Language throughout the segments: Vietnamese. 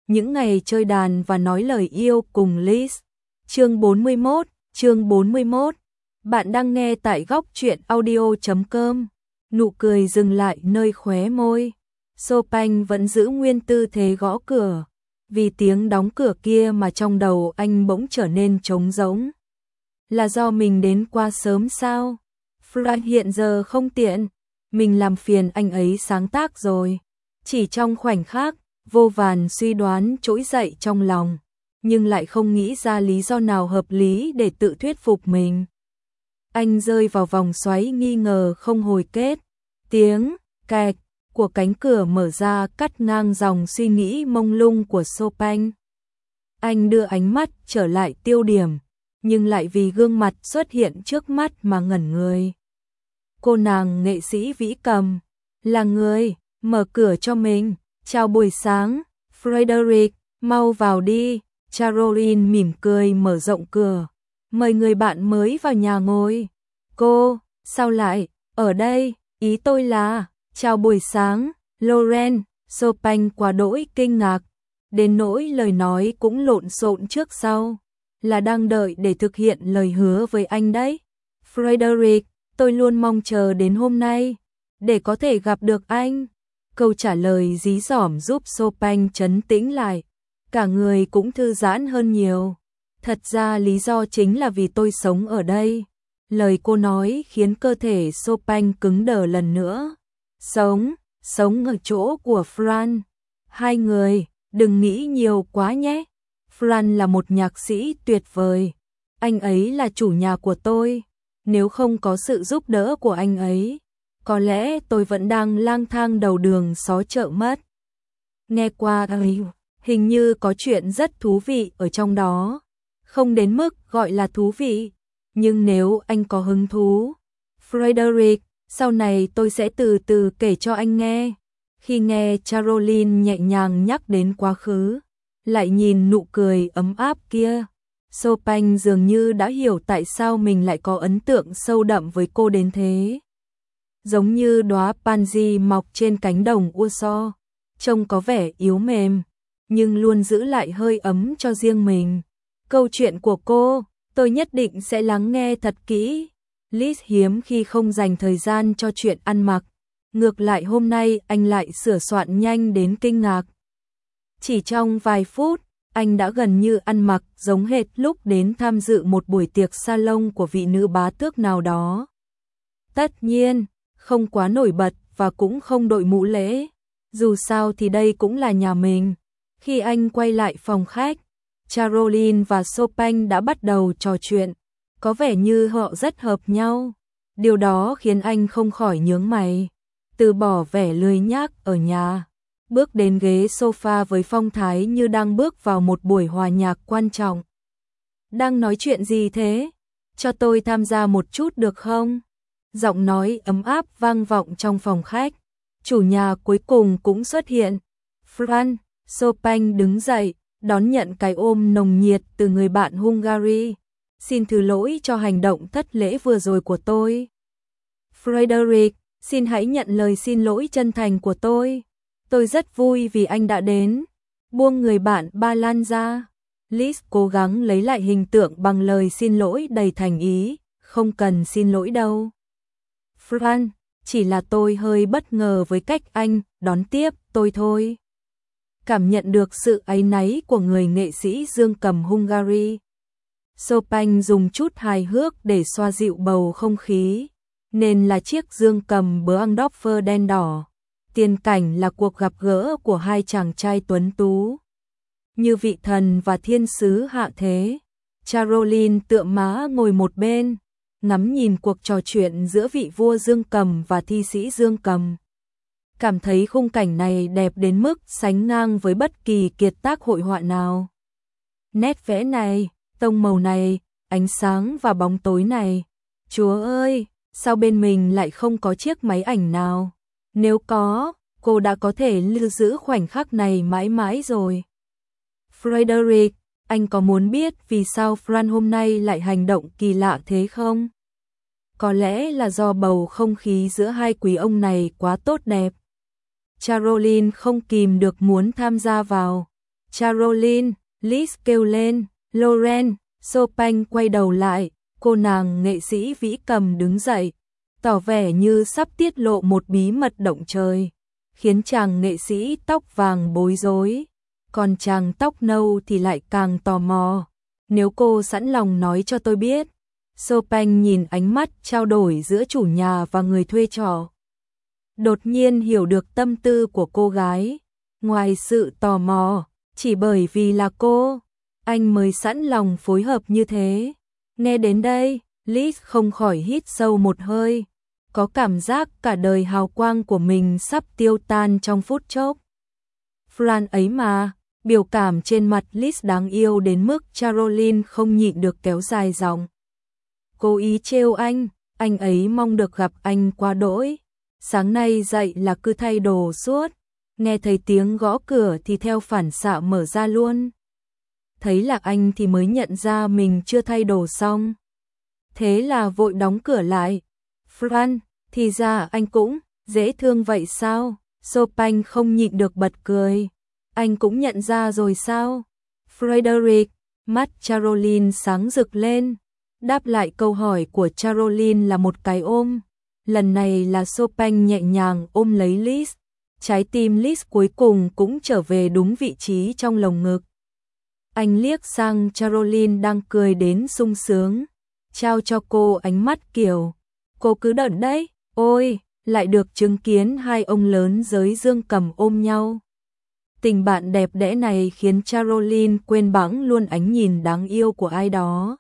những ngày chơi đàn và nói lời yêu cùng Liz. Chương 41. Bạn đang nghe tại góc truyện audio.com. Nụ cười dừng lại nơi khóe môi. Chopin vẫn giữ nguyên tư thế gõ cửa. Vì tiếng đóng cửa kia mà trong đầu anh bỗng trở nên trống rỗng. Là do mình đến quá sớm sao? Fran hiện giờ không tiện. Mình làm phiền anh ấy sáng tác rồi. Chỉ trong khoảnh khắc, vô vàn suy đoán trỗi dậy trong lòng, nhưng lại không nghĩ ra lý do nào hợp lý để tự thuyết phục mình. Anh rơi vào vòng xoáy nghi ngờ không hồi kết. Tiếng kẹt của cánh cửa mở ra cắt ngang dòng suy nghĩ mông lung của Chopin. Anh đưa ánh mắt trở lại tiêu điểm, nhưng lại vì gương mặt xuất hiện trước mắt mà ngẩn người. Cô nàng nghệ sĩ vĩ cầm là người mở cửa cho mình. Chào buổi sáng, Frederick, mau vào đi. Caroline mỉm cười mở rộng cửa. Mời người bạn mới vào nhà ngồi. Cô, sao lại ở đây? Ý tôi là, chào buổi sáng, Lauren. Chopin quá đỗi kinh ngạc, đến nỗi lời nói cũng lộn xộn trước sau. Là đang đợi để thực hiện lời hứa với anh đấy. Frederick, tôi luôn mong chờ đến hôm nay, để có thể gặp được anh. Câu trả lời dí dỏm giúp Chopin trấn tĩnh lại, cả người cũng thư giãn hơn nhiều. Thật ra lý do chính là vì tôi sống ở đây. Lời cô nói khiến cơ thể Chopin cứng đờ lần nữa. Sống ở chỗ của Fran. Hai người, đừng nghĩ nhiều quá nhé. Fran là một nhạc sĩ tuyệt vời. Anh ấy là chủ nhà của tôi. Nếu không có sự giúp đỡ của anh ấy, có lẽ tôi vẫn đang lang thang đầu đường xó chợ mất. Nghe qua hình như có chuyện rất thú vị ở trong đó. Không đến mức gọi là thú vị, nhưng nếu anh có hứng thú, Frederick, sau này tôi sẽ từ từ kể cho anh nghe. Khi nghe Caroline nhẹ nhàng nhắc đến quá khứ, lại nhìn nụ cười ấm áp kia, Chopin dường như đã hiểu tại sao mình lại có ấn tượng sâu đậm với cô đến thế. Giống như đóa pansy mọc trên cánh đồng Warsaw, trông có vẻ yếu mềm, nhưng luôn giữ lại hơi ấm cho riêng mình. Câu chuyện của cô, tôi nhất định sẽ lắng nghe thật kỹ. Liz hiếm khi không dành thời gian cho chuyện ăn mặc. Ngược lại hôm nay anh lại sửa soạn nhanh đến kinh ngạc. Chỉ trong vài phút, anh đã gần như ăn mặc giống hệt lúc đến tham dự một buổi tiệc salon của vị nữ bá tước nào đó. Tất nhiên, không quá nổi bật và cũng không đội mũ lễ. Dù sao thì đây cũng là nhà mình. Khi anh quay lại phòng khách, Caroline và Chopin đã bắt đầu trò chuyện. Có vẻ như họ rất hợp nhau. Điều đó khiến anh không khỏi nhướng mày. Từ bỏ vẻ lười nhác ở nhà, bước đến ghế sofa với phong thái như đang bước vào một buổi hòa nhạc quan trọng. Đang nói chuyện gì thế? Cho tôi tham gia một chút được không? Giọng nói ấm áp vang vọng trong phòng khách. Chủ nhà cuối cùng cũng xuất hiện. Fran, Chopin đứng dậy, đón nhận cái ôm nồng nhiệt từ người bạn Hungary. Xin thứ lỗi cho hành động thất lễ vừa rồi của tôi. Frederick, xin hãy nhận lời xin lỗi chân thành của tôi. Tôi rất vui vì anh đã đến. Buông người bạn Ba Lan ra. Liz cố gắng lấy lại hình tượng bằng lời xin lỗi đầy thành ý. Không cần xin lỗi đâu. Fran, chỉ là tôi hơi bất ngờ với cách anh đón tiếp tôi thôi. Cảm nhận được sự áy náy của người nghệ sĩ dương cầm Hungary. Chopin dùng chút hài hước để xoa dịu bầu không khí. Nên là chiếc dương cầm Berndorfer đen đỏ. Tiền cảnh là cuộc gặp gỡ của hai chàng trai tuấn tú, như vị thần và thiên sứ hạ thế. Caroline tựa má ngồi một bên, ngắm nhìn cuộc trò chuyện giữa vị vua dương cầm và thi sĩ dương cầm. Cảm thấy khung cảnh này đẹp đến mức sánh ngang với bất kỳ kiệt tác hội họa nào. Nét vẽ này, tông màu này, ánh sáng và bóng tối này. Chúa ơi, sao bên mình lại không có chiếc máy ảnh nào? Nếu có, cô đã có thể lưu giữ khoảnh khắc này mãi mãi rồi. Frederick, anh có muốn biết vì sao Fran hôm nay lại hành động kỳ lạ thế không? Có lẽ là do bầu không khí giữa hai quý ông này quá tốt đẹp. Caroline không kìm được muốn tham gia vào. Caroline, Liz kêu lên, Lauren. Chopin quay đầu lại, cô nàng nghệ sĩ vĩ cầm đứng dậy, tỏ vẻ như sắp tiết lộ một bí mật động trời, khiến chàng nghệ sĩ tóc vàng bối rối, còn chàng tóc nâu thì lại càng tò mò. Nếu cô sẵn lòng nói cho tôi biết. Chopin nhìn ánh mắt trao đổi giữa chủ nhà và người thuê trọ. Đột nhiên hiểu được tâm tư của cô gái. Ngoài sự tò mò, chỉ bởi vì là cô, anh mới sẵn lòng phối hợp như thế. Nghe đến đây, Liz không khỏi hít sâu một hơi. Có cảm giác cả đời hào quang của mình sắp tiêu tan trong phút chốc. Fran ấy mà, biểu cảm trên mặt Liz đáng yêu đến mức Caroline không nhịn được kéo dài giọng. Cố ý trêu anh ấy mong được gặp anh quá đỗi. Sáng nay dậy là cứ thay đồ suốt, nghe thấy tiếng gõ cửa thì theo phản xạ mở ra luôn. Thấy là anh thì mới nhận ra mình chưa thay đồ xong. Thế là vội đóng cửa lại. Fran, thì ra anh cũng dễ thương vậy sao? Chopin không nhịn được bật cười. Anh cũng nhận ra rồi sao? Frederick, mắt Caroline sáng rực lên. Đáp lại câu hỏi của Caroline là một cái ôm. Lần này là Chopin nhẹ nhàng ôm lấy Liz. Trái tim Liz cuối cùng cũng trở về đúng vị trí trong lồng ngực. Anh liếc sang Caroline đang cười đến sung sướng, trao cho cô ánh mắt kiểu, cô cứ đợi đấy, ôi, lại được chứng kiến hai ông lớn giới dương cầm ôm nhau. Tình bạn đẹp đẽ này khiến Caroline quên bẵng luôn ánh nhìn đáng yêu của ai đó.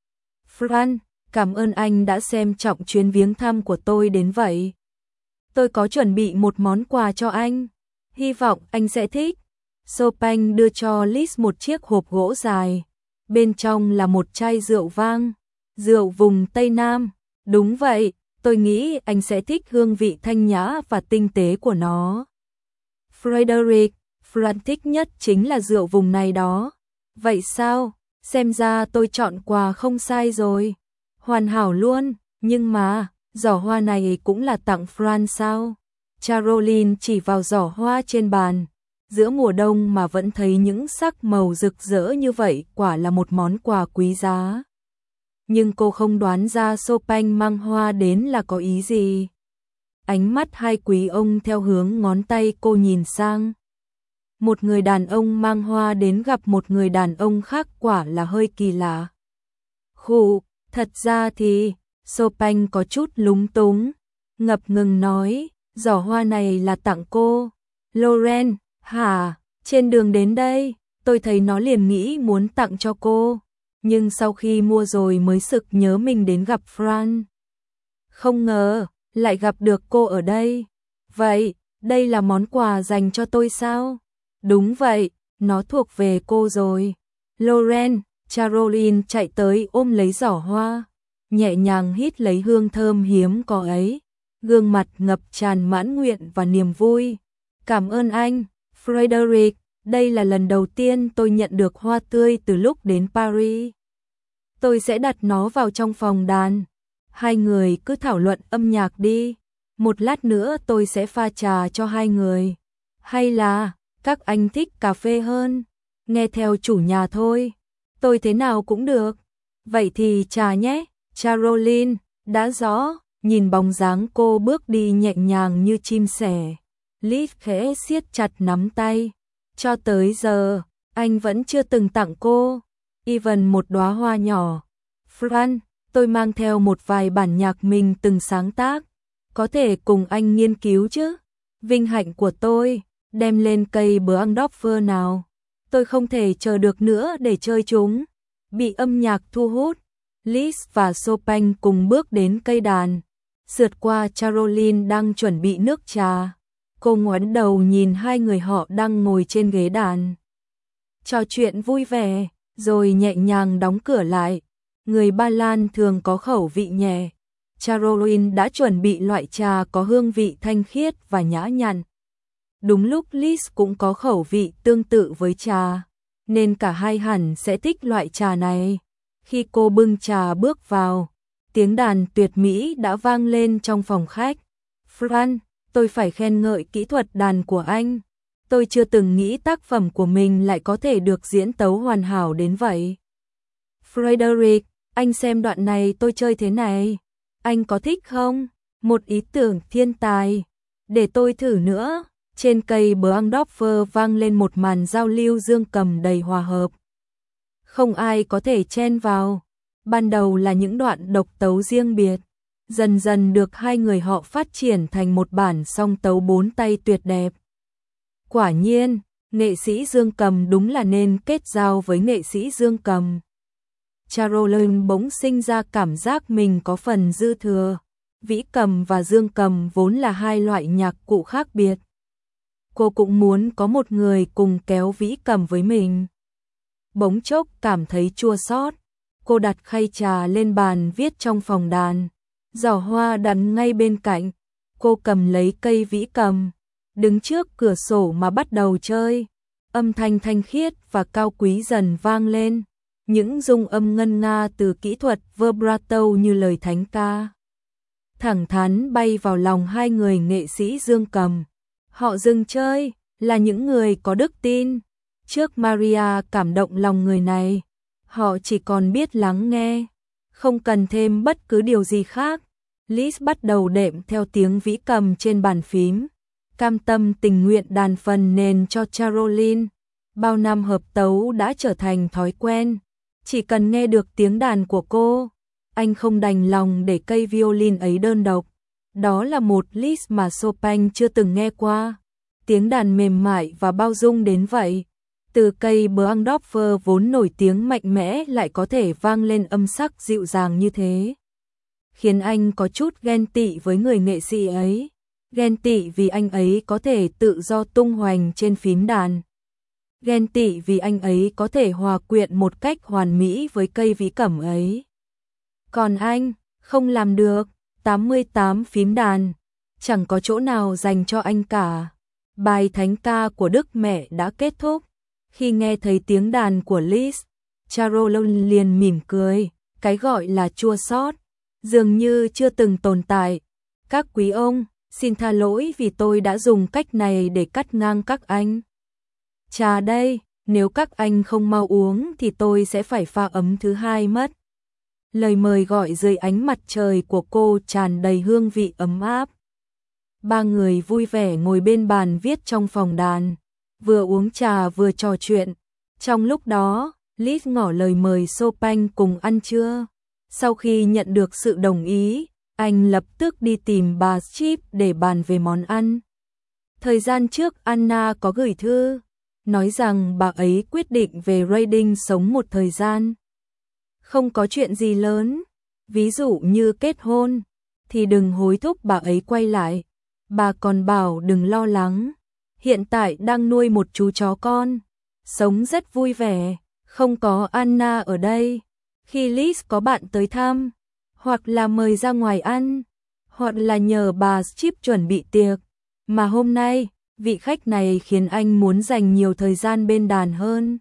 Fran, cảm ơn anh đã xem trọng chuyến viếng thăm của tôi đến vậy. Tôi có chuẩn bị một món quà cho anh, hy vọng anh sẽ thích. Chopin đưa cho Liz một chiếc hộp gỗ dài, bên trong là một chai rượu vang, rượu vùng Tây Nam. Đúng vậy, tôi nghĩ anh sẽ thích hương vị thanh nhã và tinh tế của nó. Frederick, Fran thích nhất chính là rượu vùng này đó. Vậy sao? Xem ra tôi chọn quà không sai rồi. Hoàn hảo luôn, nhưng mà, giỏ hoa này cũng là tặng Fran sao? Caroline chỉ vào giỏ hoa trên bàn. Giữa mùa đông mà vẫn thấy những sắc màu rực rỡ như vậy quả là một món quà quý giá. Nhưng cô không đoán ra Chopin mang hoa đến là có ý gì. Ánh mắt hai quý ông theo hướng ngón tay cô nhìn sang. Một người đàn ông mang hoa đến gặp một người đàn ông khác quả là hơi kỳ lạ. Khụ, thật ra thì, Chopin có chút lúng túng, ngập ngừng nói, giỏ hoa này là tặng cô. Lauren, hả, trên đường đến đây, tôi thấy nó liền nghĩ muốn tặng cho cô, nhưng sau khi mua rồi mới sực nhớ mình đến gặp Fran. Không ngờ, lại gặp được cô ở đây. Vậy, đây là món quà dành cho tôi sao? Đúng vậy, nó thuộc về cô rồi. Lauren, Caroline chạy tới ôm lấy giỏ hoa, nhẹ nhàng hít lấy hương thơm hiếm có ấy, gương mặt ngập tràn mãn nguyện và niềm vui. Cảm ơn anh, Frederick, đây là lần đầu tiên tôi nhận được hoa tươi từ lúc đến Paris. Tôi sẽ đặt nó vào trong phòng đàn. Hai người cứ thảo luận âm nhạc đi. Một lát nữa tôi sẽ pha trà cho hai người. Hay là, các anh thích cà phê hơn? Nghe theo chủ nhà thôi. Tôi thế nào cũng được. Vậy thì trà nhé, Caroline, đã rõ. Nhìn bóng dáng cô bước đi nhẹ nhàng như chim sẻ. Liz khẽ siết chặt nắm tay. Cho tới giờ, anh vẫn chưa từng tặng cô even một đóa hoa nhỏ. Fran, tôi mang theo một vài bản nhạc mình từng sáng tác. Có thể cùng anh nghiên cứu chứ? Vinh hạnh của tôi, đem lên cây Brandorfer nào. Tôi không thể chờ được nữa để chơi chúng. Bị âm nhạc thu hút, Liz và Chopin cùng bước đến cây đàn. Sượt qua Caroline đang chuẩn bị nước trà. Cô ngoảnh đầu nhìn hai người họ đang ngồi trên ghế đàn. Trò chuyện vui vẻ, rồi nhẹ nhàng đóng cửa lại. Người Ba Lan thường có khẩu vị nhẹ. Caroline đã chuẩn bị loại trà có hương vị thanh khiết và nhã nhặn. Đúng lúc Liz cũng có khẩu vị tương tự với trà, nên cả hai hẳn sẽ thích loại trà này. Khi cô bưng trà bước vào, tiếng đàn tuyệt mỹ đã vang lên trong phòng khách. Fran, tôi phải khen ngợi kỹ thuật đàn của anh. Tôi chưa từng nghĩ tác phẩm của mình lại có thể được diễn tấu hoàn hảo đến vậy. Frederick, anh xem đoạn này tôi chơi thế này. Anh có thích không? Một ý tưởng thiên tài. Để tôi thử nữa. Trên cây Brandorfer vang lên một màn giao lưu dương cầm đầy hòa hợp. Không ai có thể chen vào. Ban đầu là những đoạn độc tấu riêng biệt. Dần dần được hai người họ phát triển thành một bản song tấu 4 tay tuyệt đẹp. Quả nhiên, nghệ sĩ dương cầm đúng là nên kết giao với nghệ sĩ dương cầm. Caroline bỗng sinh ra cảm giác mình có phần dư thừa. Vĩ cầm và dương cầm vốn là hai loại nhạc cụ khác biệt. Cô cũng muốn có một người cùng kéo vĩ cầm với mình. Bỗng chốc cảm thấy chua xót. Cô đặt khay trà lên bàn viết trong phòng đàn. Giỏ hoa đặt ngay bên cạnh. Cô cầm lấy cây vĩ cầm, đứng trước cửa sổ mà bắt đầu chơi. Âm thanh thanh khiết và cao quý dần vang lên. Những rung âm ngân nga từ kỹ thuật vibrato như lời thánh ca. Thẳng thắn bay vào lòng hai người nghệ sĩ dương cầm. Họ dừng chơi, là những người có đức tin. Trước Maria cảm động lòng người này, họ chỉ còn biết lắng nghe, không cần thêm bất cứ điều gì khác. Liz bắt đầu đệm theo tiếng vĩ cầm trên bàn phím, cam tâm tình nguyện đàn phần nền cho Caroline. Bao năm hợp tấu đã trở thành thói quen, chỉ cần nghe được tiếng đàn của cô, anh không đành lòng để cây violin ấy đơn độc. Đó là một Liszt mà Chopin chưa từng nghe qua. Tiếng đàn mềm mại và bao dung đến vậy. Từ cây Brandorfer vốn nổi tiếng mạnh mẽ lại có thể vang lên âm sắc dịu dàng như thế. Khiến anh có chút ghen tị với người nghệ sĩ ấy. Ghen tị vì anh ấy có thể tự do tung hoành trên phím đàn. Ghen tị vì anh ấy có thể hòa quyện một cách hoàn mỹ với cây vĩ cầm ấy. Còn anh, không làm được. 88 phím đàn, chẳng có chỗ nào dành cho anh cả. Bài thánh ca của Đức Mẹ đã kết thúc. Khi nghe thấy tiếng đàn của Liszt, Caroline liền mỉm cười. Cái gọi là chua xót dường như chưa từng tồn tại. Các quý ông, xin tha lỗi vì tôi đã dùng cách này để cắt ngang các anh. Trà đây, nếu các anh không mau uống thì tôi sẽ phải pha ấm thứ hai mất. Lời mời gọi dưới ánh mặt trời của cô tràn đầy hương vị ấm áp. Ba người vui vẻ ngồi bên bàn viết trong phòng đàn, vừa uống trà vừa trò chuyện. Trong lúc đó, Liszt ngỏ lời mời Chopin cùng ăn trưa. Sau khi nhận được sự đồng ý, anh lập tức đi tìm bà Chip để bàn về món ăn. Thời gian trước Anna có gửi thư, nói rằng bà ấy quyết định về Reading sống một thời gian. Không có chuyện gì lớn, ví dụ như kết hôn, thì đừng hối thúc bà ấy quay lại. Bà còn bảo đừng lo lắng, hiện tại đang nuôi một chú chó con, sống rất vui vẻ, không có Anna ở đây. Khi Liz có bạn tới thăm, hoặc là mời ra ngoài ăn, hoặc là nhờ bà Chip chuẩn bị tiệc, mà hôm nay, vị khách này khiến anh muốn dành nhiều thời gian bên đàn hơn,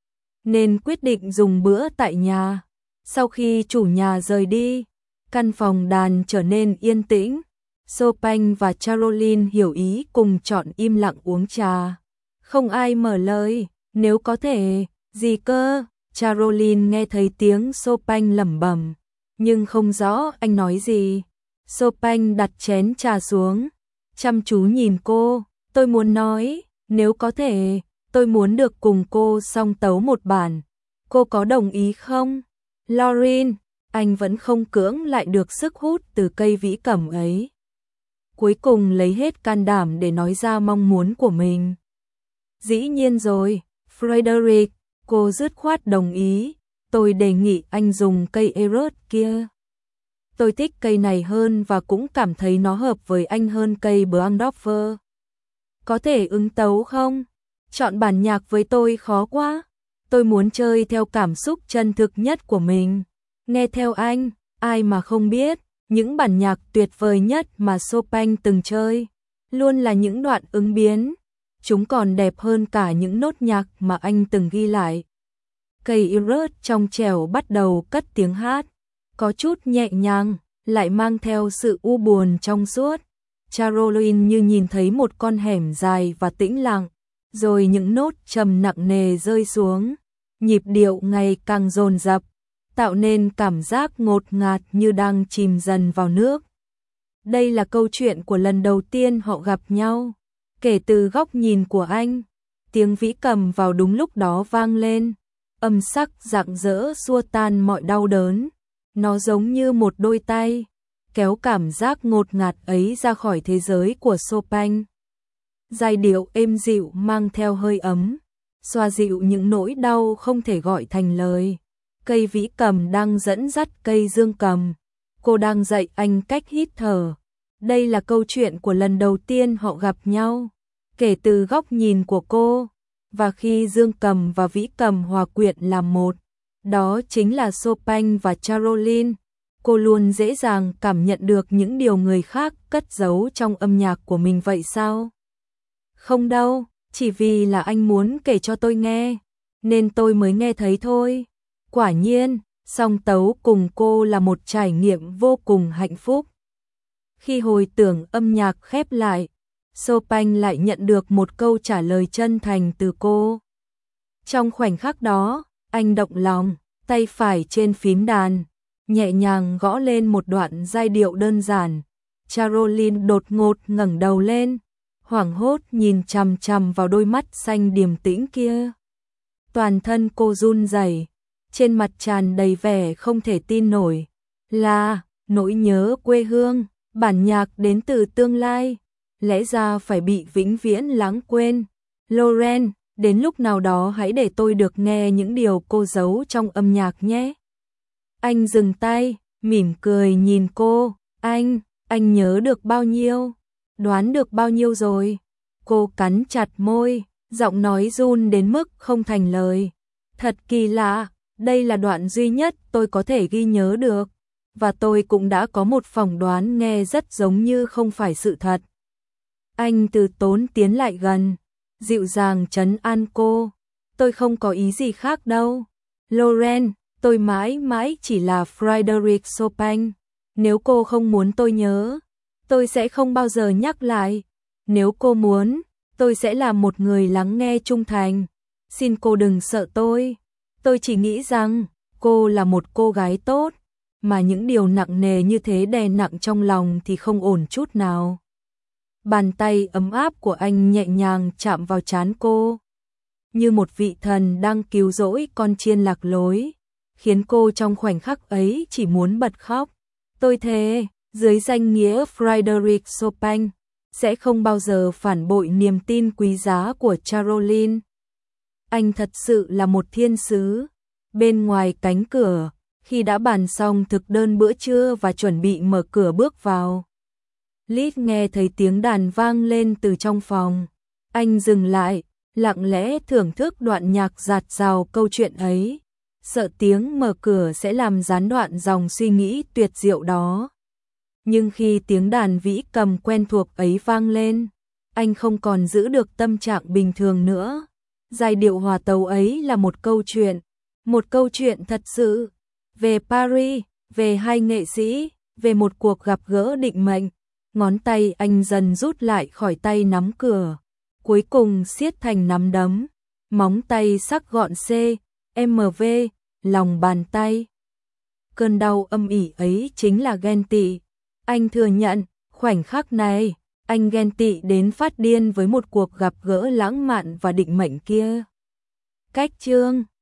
nên quyết định dùng bữa tại nhà. Sau khi chủ nhà rời đi, căn phòng đàn trở nên yên tĩnh. Chopin và Caroline hiểu ý cùng chọn im lặng uống trà. Không ai mở lời, nếu có thể, gì cơ? Caroline nghe thấy tiếng Chopin lẩm bẩm, nhưng không rõ anh nói gì. Chopin đặt chén trà xuống, chăm chú nhìn cô. Tôi muốn nói, nếu có thể, tôi muốn được cùng cô song tấu một bản. Cô có đồng ý không? Lauren, anh vẫn không cưỡng lại được sức hút từ cây vĩ cầm ấy. Cuối cùng lấy hết can đảm để nói ra mong muốn của mình. Dĩ nhiên rồi, Frederick, cô dứt khoát đồng ý. Tôi đề nghị anh dùng cây Eros kia. Tôi thích cây này hơn và cũng cảm thấy nó hợp với anh hơn cây Brandorfer. Có thể ứng tấu không? Chọn bản nhạc với tôi khó quá. Tôi muốn chơi theo cảm xúc chân thực nhất của mình. Nghe theo anh, ai mà không biết, những bản nhạc tuyệt vời nhất mà Chopin từng chơi, luôn là những đoạn ứng biến. Chúng còn đẹp hơn cả những nốt nhạc mà anh từng ghi lại. Cây Eros trong trẻo bắt đầu cất tiếng hát, có chút nhẹ nhàng, lại mang theo sự u buồn trong suốt. Caroline như nhìn thấy một con hẻm dài và tĩnh lặng, rồi những nốt trầm nặng nề rơi xuống, nhịp điệu ngày càng dồn dập, tạo nên cảm giác ngột ngạt như đang chìm dần vào nước. Đây là câu chuyện của lần đầu tiên họ gặp nhau. Kể từ góc nhìn của anh, tiếng vĩ cầm vào đúng lúc đó vang lên, âm sắc rạng rỡ xua tan mọi đau đớn. Nó giống như một đôi tay, kéo cảm giác ngột ngạt ấy ra khỏi thế giới của Chopin. Giai điệu êm dịu mang theo hơi ấm, xoa dịu những nỗi đau không thể gọi thành lời. Cây vĩ cầm đang dẫn dắt cây dương cầm. Cô đang dạy anh cách hít thở. Đây là câu chuyện của lần đầu tiên họ gặp nhau, kể từ góc nhìn của cô. Và khi dương cầm và vĩ cầm hòa quyện làm một, đó chính là Chopin và Caroline. Cô luôn dễ dàng cảm nhận được những điều người khác cất giấu trong âm nhạc của mình vậy sao? Không đâu, chỉ vì là anh muốn kể cho tôi nghe, nên tôi mới nghe thấy thôi. Quả nhiên, song tấu cùng cô là một trải nghiệm vô cùng hạnh phúc. Khi hồi tưởng âm nhạc khép lại, Chopin lại nhận được một câu trả lời chân thành từ cô. Trong khoảnh khắc đó, anh động lòng, tay phải trên phím đàn, nhẹ nhàng gõ lên một đoạn giai điệu đơn giản. Caroline đột ngột ngẩng đầu lên, hoảng hốt nhìn chằm chằm vào đôi mắt xanh điềm tĩnh kia. Toàn thân cô run rẩy, trên mặt tràn đầy vẻ không thể tin nổi. Là nỗi nhớ quê hương, bản nhạc đến từ tương lai, lẽ ra phải bị vĩnh viễn lãng quên. Lauren, đến lúc nào đó hãy để tôi được nghe những điều cô giấu trong âm nhạc nhé. Anh dừng tay, mỉm cười nhìn cô. Anh nhớ được bao nhiêu? Đoán được bao nhiêu rồi? Cô cắn chặt môi, giọng nói run đến mức không thành lời. Thật kỳ lạ, đây là đoạn duy nhất tôi có thể ghi nhớ được. Và tôi cũng đã có một phỏng đoán nghe rất giống như không phải sự thật. Anh từ tốn tiến lại gần, dịu dàng trấn an cô. Tôi không có ý gì khác đâu. Lauren, tôi mãi mãi chỉ là Frédéric Chopin. Nếu cô không muốn tôi nhớ, tôi sẽ không bao giờ nhắc lại. Nếu cô muốn, tôi sẽ là một người lắng nghe trung thành. Xin cô đừng sợ tôi. Tôi chỉ nghĩ rằng, cô là một cô gái tốt, mà những điều nặng nề như thế đè nặng trong lòng thì không ổn chút nào. Bàn tay ấm áp của anh nhẹ nhàng chạm vào trán cô, như một vị thần đang cứu rỗi con chiên lạc lối, khiến cô trong khoảnh khắc ấy chỉ muốn bật khóc. Tôi thề, dưới danh nghĩa Frédéric Chopin, sẽ không bao giờ phản bội niềm tin quý giá của Caroline. Anh thật sự là một thiên sứ. Bên ngoài cánh cửa, khi đã bàn xong thực đơn bữa trưa và chuẩn bị mở cửa bước vào, Liz nghe thấy tiếng đàn vang lên từ trong phòng. Anh dừng lại, lặng lẽ thưởng thức đoạn nhạc dạt dào câu chuyện ấy, sợ tiếng mở cửa sẽ làm gián đoạn dòng suy nghĩ tuyệt diệu đó. Nhưng khi tiếng đàn vĩ cầm quen thuộc ấy vang lên, anh không còn giữ được tâm trạng bình thường nữa. Giai điệu hòa tấu ấy là một câu chuyện thật sự, về Paris, về hai nghệ sĩ, về một cuộc gặp gỡ định mệnh. Ngón tay anh dần rút lại khỏi tay nắm cửa, cuối cùng siết thành nắm đấm, móng tay sắc gọn CMV, lòng bàn tay. Cơn đau âm ỉ ấy chính là ghen tị. Anh thừa nhận, khoảnh khắc này, anh ghen tị đến phát điên với một cuộc gặp gỡ lãng mạn và định mệnh kia. Cách chương